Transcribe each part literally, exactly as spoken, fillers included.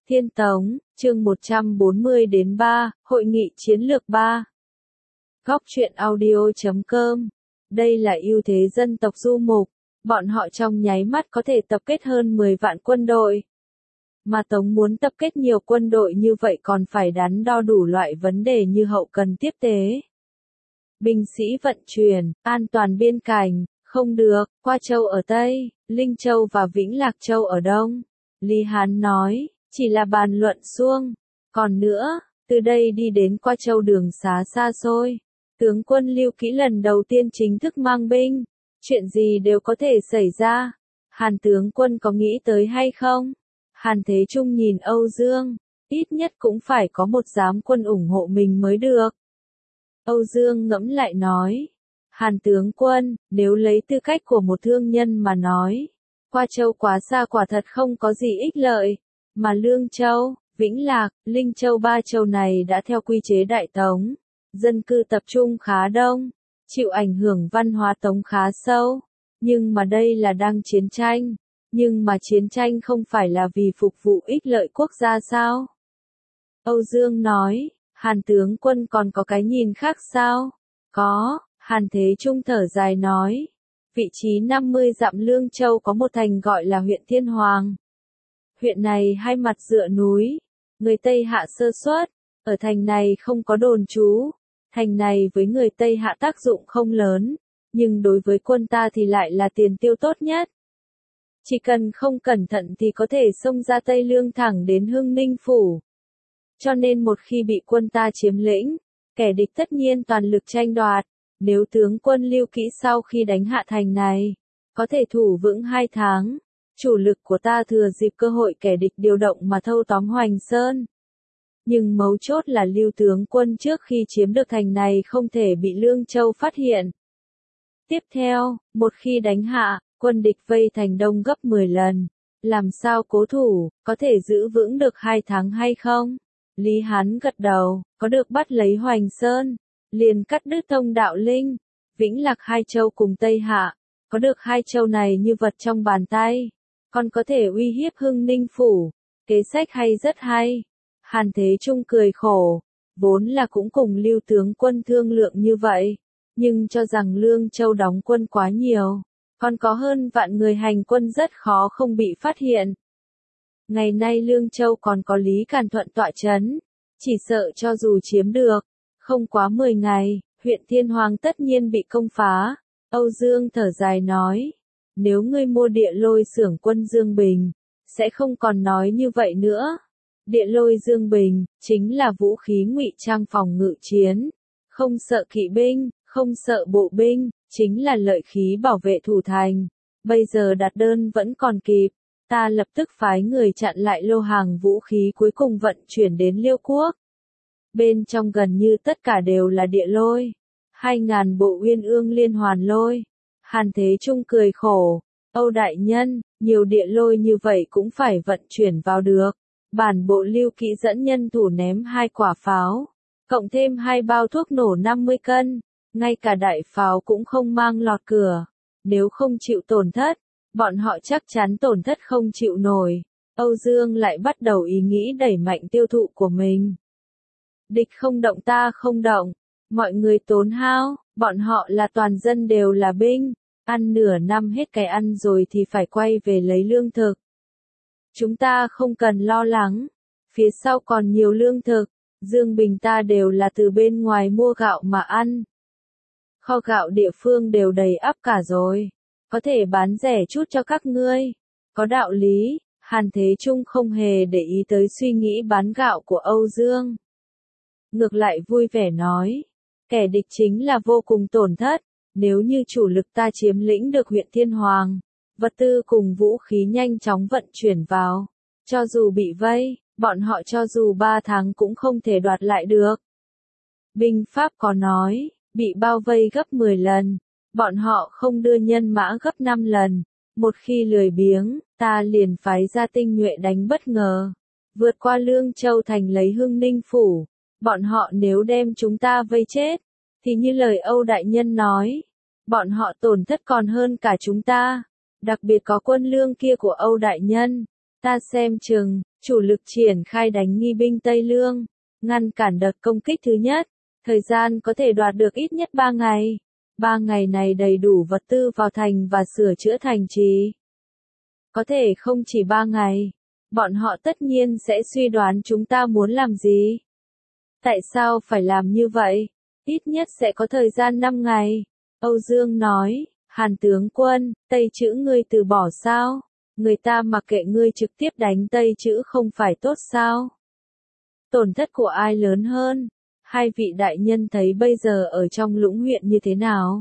Thiên Tống, chương một trăm bốn mươi đến ba, Hội nghị chiến lược ba. Góc truyện audio chấm com. Đây là ưu thế dân tộc du mục, bọn họ trong nháy mắt có thể tập kết hơn mười vạn quân đội. Mà Tống muốn tập kết nhiều quân đội như vậy còn phải đắn đo đủ loại vấn đề như hậu cần tiếp tế, binh sĩ vận chuyển, an toàn biên cảnh, không được, Qua Châu ở Tây, Linh Châu và Vĩnh Lạc Châu ở Đông. Lý Hán nói, chỉ là bàn luận suông. Còn nữa, từ đây đi đến Qua Châu đường xá xa xôi. Tướng quân Lưu Kĩ lần đầu tiên chính thức mang binh. Chuyện gì đều có thể xảy ra. Hàn tướng quân có nghĩ tới hay không? Hàn Thế Trung nhìn Âu Dương. Ít nhất cũng phải có một giám quân ủng hộ mình mới được. Âu Dương ngẫm lại nói. Hàn tướng quân, nếu lấy tư cách của một thương nhân mà nói, Qua Châu quá xa quả thật không có gì ích lợi. Mà Lương Châu, Vĩnh Lạc, Linh Châu ba châu này đã theo quy chế Đại Tống. Dân cư tập trung khá đông, chịu ảnh hưởng văn hóa Tống khá sâu. Nhưng mà đây là đang chiến tranh. Nhưng mà chiến tranh không phải là vì phục vụ ích lợi quốc gia sao? Âu Dương nói, Hàn tướng quân còn có cái nhìn khác sao? Có, Hàn Thế Trung thở dài nói. Vị trí năm mươi dặm Lương Châu có một thành gọi là huyện Thiên Hoàng. Huyện này hai mặt dựa núi, người Tây Hạ sơ suất, ở thành này không có đồn trú. Thành này với người Tây Hạ tác dụng không lớn, nhưng đối với quân ta thì lại là tiền tiêu tốt nhất. Chỉ cần không cẩn thận thì có thể xông ra Tây Lương thẳng đến Hưng Ninh Phủ. Cho nên một khi bị quân ta chiếm lĩnh, kẻ địch tất nhiên toàn lực tranh đoạt. Nếu tướng quân Lưu Kĩ sau khi đánh hạ thành này, có thể thủ vững hai tháng, chủ lực của ta thừa dịp cơ hội kẻ địch điều động mà thâu tóm Hoành Sơn. Nhưng mấu chốt là Lưu tướng quân trước khi chiếm được thành này không thể bị Lương Châu phát hiện. Tiếp theo, một khi đánh hạ, quân địch vây thành đông gấp mười lần, làm sao cố thủ, có thể giữ vững được hai tháng hay không? Lý Hán gật đầu, có được bắt lấy Hoành Sơn, liền cắt đứt thông đạo Linh, Vĩnh Lạc hai châu cùng Tây Hạ, có được hai châu này như vật trong bàn tay, còn có thể uy hiếp Hưng Ninh Phủ, kế sách hay rất hay. Hàn Thế Trung cười khổ, vốn là cũng cùng Lưu tướng quân thương lượng như vậy, nhưng cho rằng Lương Châu đóng quân quá nhiều, còn có hơn vạn người hành quân rất khó không bị phát hiện. Ngày nay Lương Châu còn có Lý Càn Thuận tọa chấn, chỉ sợ cho dù chiếm được, không quá mười ngày, huyện Thiên Hoàng tất nhiên bị công phá. Âu Dương thở dài nói, nếu ngươi mua địa lôi xưởng quân Dương Bình, sẽ không còn nói như vậy nữa. Địa lôi Dương Bình, chính là vũ khí ngụy trang phòng ngự chiến, không sợ kỵ binh, không sợ bộ binh, chính là lợi khí bảo vệ thủ thành. Bây giờ đặt đơn vẫn còn kịp, ta lập tức phái người chặn lại lô hàng vũ khí cuối cùng vận chuyển đến Liêu Quốc. Bên trong gần như tất cả đều là địa lôi, hai ngàn bộ Uyên Ương liên hoàn lôi. Hàn Thế Trung cười khổ, Âu đại nhân, nhiều địa lôi như vậy cũng phải vận chuyển vào được. Bản bộ Lưu Kĩ dẫn nhân thủ ném hai quả pháo, cộng thêm hai bao thuốc nổ năm mươi cân, ngay cả đại pháo cũng không mang lọt cửa. Nếu không chịu tổn thất, bọn họ chắc chắn tổn thất không chịu nổi. Âu Dương lại bắt đầu ý nghĩ đẩy mạnh tiêu thụ của mình. Địch không động ta không động, mọi người tốn hao, bọn họ là toàn dân đều là binh, ăn nửa năm hết cái ăn rồi thì phải quay về lấy lương thực. Chúng ta không cần lo lắng, phía sau còn nhiều lương thực, Dương Bình ta đều là từ bên ngoài mua gạo mà ăn. Kho gạo địa phương đều đầy ắp cả rồi, có thể bán rẻ chút cho các ngươi. Có đạo lý, Hàn Thế Trung không hề để ý tới suy nghĩ bán gạo của Âu Dương. Ngược lại vui vẻ nói, kẻ địch chính là vô cùng tổn thất, nếu như chủ lực ta chiếm lĩnh được huyện Thiên Hoàng, vật tư cùng vũ khí nhanh chóng vận chuyển vào, cho dù bị vây, bọn họ cho dù ba tháng cũng không thể đoạt lại được. Binh pháp có nói, bị bao vây gấp mười lần, bọn họ không đưa nhân mã gấp năm lần, một khi lười biếng, ta liền phái ra tinh nhuệ đánh bất ngờ, vượt qua Lương Châu thành lấy Hưng Ninh Phủ. Bọn họ nếu đem chúng ta vây chết, thì như lời Âu đại nhân nói, bọn họ tổn thất còn hơn cả chúng ta, đặc biệt có quân lương kia của Âu đại nhân, ta xem chừng, chủ lực triển khai đánh nghi binh Tây Lương, ngăn cản đợt công kích thứ nhất. Thời gian có thể đoạt được ít nhất ba ngày. Ba ngày này đầy đủ vật tư vào thành và sửa chữa thành trì. Có thể không chỉ ba ngày. Bọn họ tất nhiên sẽ suy đoán chúng ta muốn làm gì. Tại sao phải làm như vậy? Ít nhất sẽ có thời gian năm ngày. Âu Dương nói, Hàn tướng quân, Tây Chữ ngươi từ bỏ sao? Người ta mặc kệ ngươi trực tiếp đánh Tây Chữ không phải tốt sao? Tổn thất của ai lớn hơn? Hai vị đại nhân thấy bây giờ ở trong Lũng huyện như thế nào?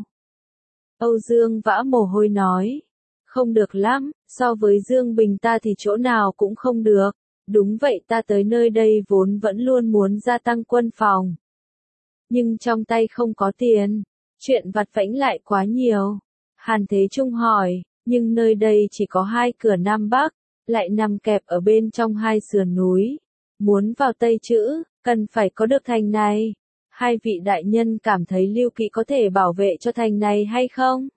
Âu Dương vã mồ hôi nói, không được lắm, so với Dương Bình ta thì chỗ nào cũng không được. Đúng vậy, ta tới nơi đây vốn vẫn luôn muốn gia tăng quân phòng. Nhưng trong tay không có tiền, chuyện vặt vãnh lại quá nhiều. Hàn Thế Trung hỏi, nhưng nơi đây chỉ có hai cửa Nam Bắc, lại nằm kẹp ở bên trong hai sườn núi. Muốn vào Tây Chữ, cần phải có được thành này. Hai vị đại nhân cảm thấy Lưu Kỵ có thể bảo vệ cho thành này hay không?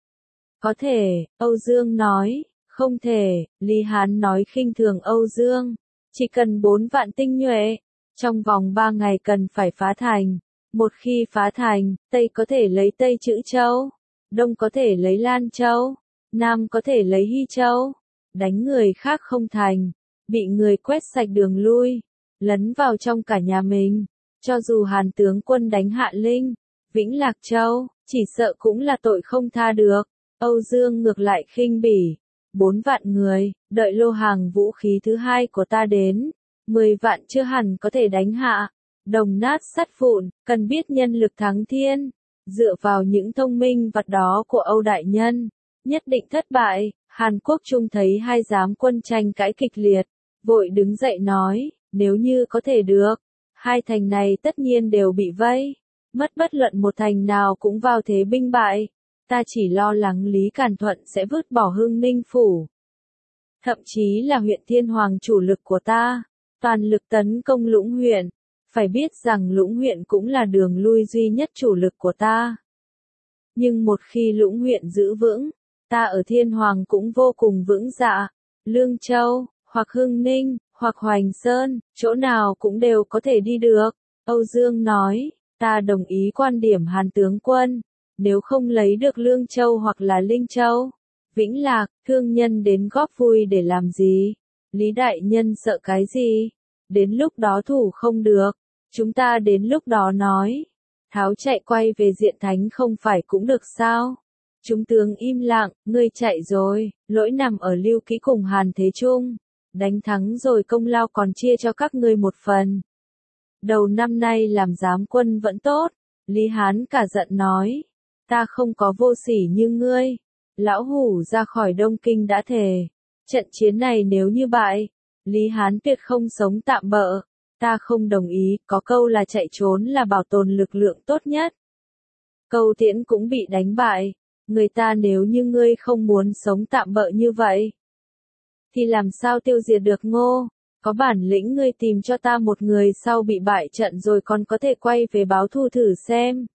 Có thể, Âu Dương nói, không thể, Lý Hán nói khinh thường Âu Dương. Chỉ cần bốn vạn tinh nhuệ, trong vòng ba ngày cần phải phá thành. Một khi phá thành, Tây có thể lấy Tây Chữ Châu, Đông có thể lấy Lan Châu, Nam có thể lấy Hy Châu. Đánh người khác không thành, bị người quét sạch đường lui, lấn vào trong cả nhà mình. Cho dù Hàn tướng quân đánh Hạ Linh, Vĩnh Lạc Châu, chỉ sợ cũng là tội không tha được. Âu Dương ngược lại khinh bỉ. Bốn vạn người, đợi lô hàng vũ khí thứ hai của ta đến. Mười vạn chưa hẳn có thể đánh hạ. Đồng nát sắt vụn, cần biết nhân lực thắng thiên. Dựa vào những thông minh vặt đó của Âu Đại Nhân, nhất định thất bại. Hàn Quốc Trung thấy hai giám quân tranh cãi kịch liệt, vội đứng dậy nói, nếu như có thể được, hai thành này tất nhiên đều bị vây, mất bất luận một thành nào cũng vào thế binh bại. Ta chỉ lo lắng Lý Càn Thuận sẽ vứt bỏ Hưng Ninh Phủ. Thậm chí là huyện Thiên Hoàng chủ lực của ta, toàn lực tấn công Lũng huyện. Phải biết rằng Lũng huyện cũng là đường lui duy nhất chủ lực của ta. Nhưng một khi Lũng huyện giữ vững, ta ở Thiên Hoàng cũng vô cùng vững dạ. Lương Châu, hoặc Hưng Ninh, hoặc Hoành Sơn, chỗ nào cũng đều có thể đi được. Âu Dương nói, ta đồng ý quan điểm Hàn tướng quân. Nếu không lấy được Lương Châu hoặc là Linh Châu, Vĩnh Lạc, thương nhân đến góp vui để làm gì? Lý đại nhân sợ cái gì? Đến lúc đó thủ không được, chúng ta đến lúc đó nói. Tháo chạy quay về Diện Thánh không phải cũng được sao? Chúng tướng im lặng, ngươi chạy rồi, lỗi nằm ở Lưu Kỹ cùng Hàn Thế Trung. Đánh thắng rồi công lao còn chia cho các ngươi một phần. Đầu năm nay làm giám quân vẫn tốt, Lý Hán cả giận nói. Ta không có vô sỉ như ngươi. Lão Hủ ra khỏi Đông Kinh đã thề. Trận chiến này nếu như bại, Lý Hán tuyệt không sống tạm bợ. Ta không đồng ý, có câu là chạy trốn là bảo tồn lực lượng tốt nhất. Câu Tiễn cũng bị đánh bại. Người ta nếu như ngươi không muốn sống tạm bợ như vậy, thì làm sao tiêu diệt được Ngô? Có bản lĩnh ngươi tìm cho ta một người sau bị bại trận rồi còn có thể quay về báo thù thử xem.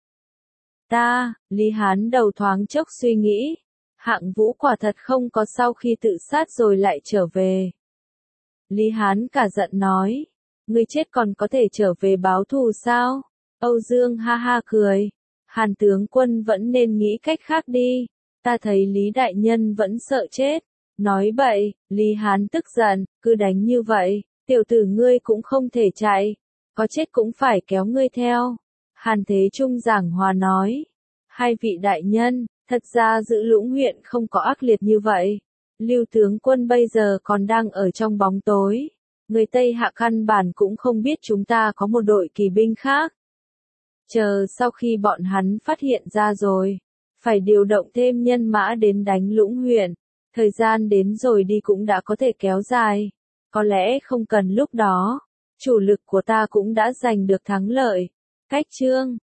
Ta, Lý Hán đầu thoáng chốc suy nghĩ. Hạng Vũ quả thật không có sau khi tự sát rồi lại trở về. Lý Hán cả giận nói. Ngươi chết còn có thể trở về báo thù sao? Âu Dương ha ha cười. Hàn tướng quân vẫn nên nghĩ cách khác đi. Ta thấy Lý đại nhân vẫn sợ chết. Nói bậy, Lý Hán tức giận, cứ đánh như vậy, tiểu tử ngươi cũng không thể chạy. Có chết cũng phải kéo ngươi theo. Hàn Thế Trung giảng hòa nói. Hai vị đại nhân, thật ra giữ Lũng huyện không có ác liệt như vậy. Lưu tướng quân bây giờ còn đang ở trong bóng tối. Người Tây Hạ căn bản cũng không biết chúng ta có một đội kỳ binh khác. Chờ sau khi bọn hắn phát hiện ra rồi, phải điều động thêm nhân mã đến đánh Lũng huyện. Thời gian đến rồi đi cũng đã có thể kéo dài. Có lẽ không cần lúc đó, chủ lực của ta cũng đã giành được thắng lợi. Cách chương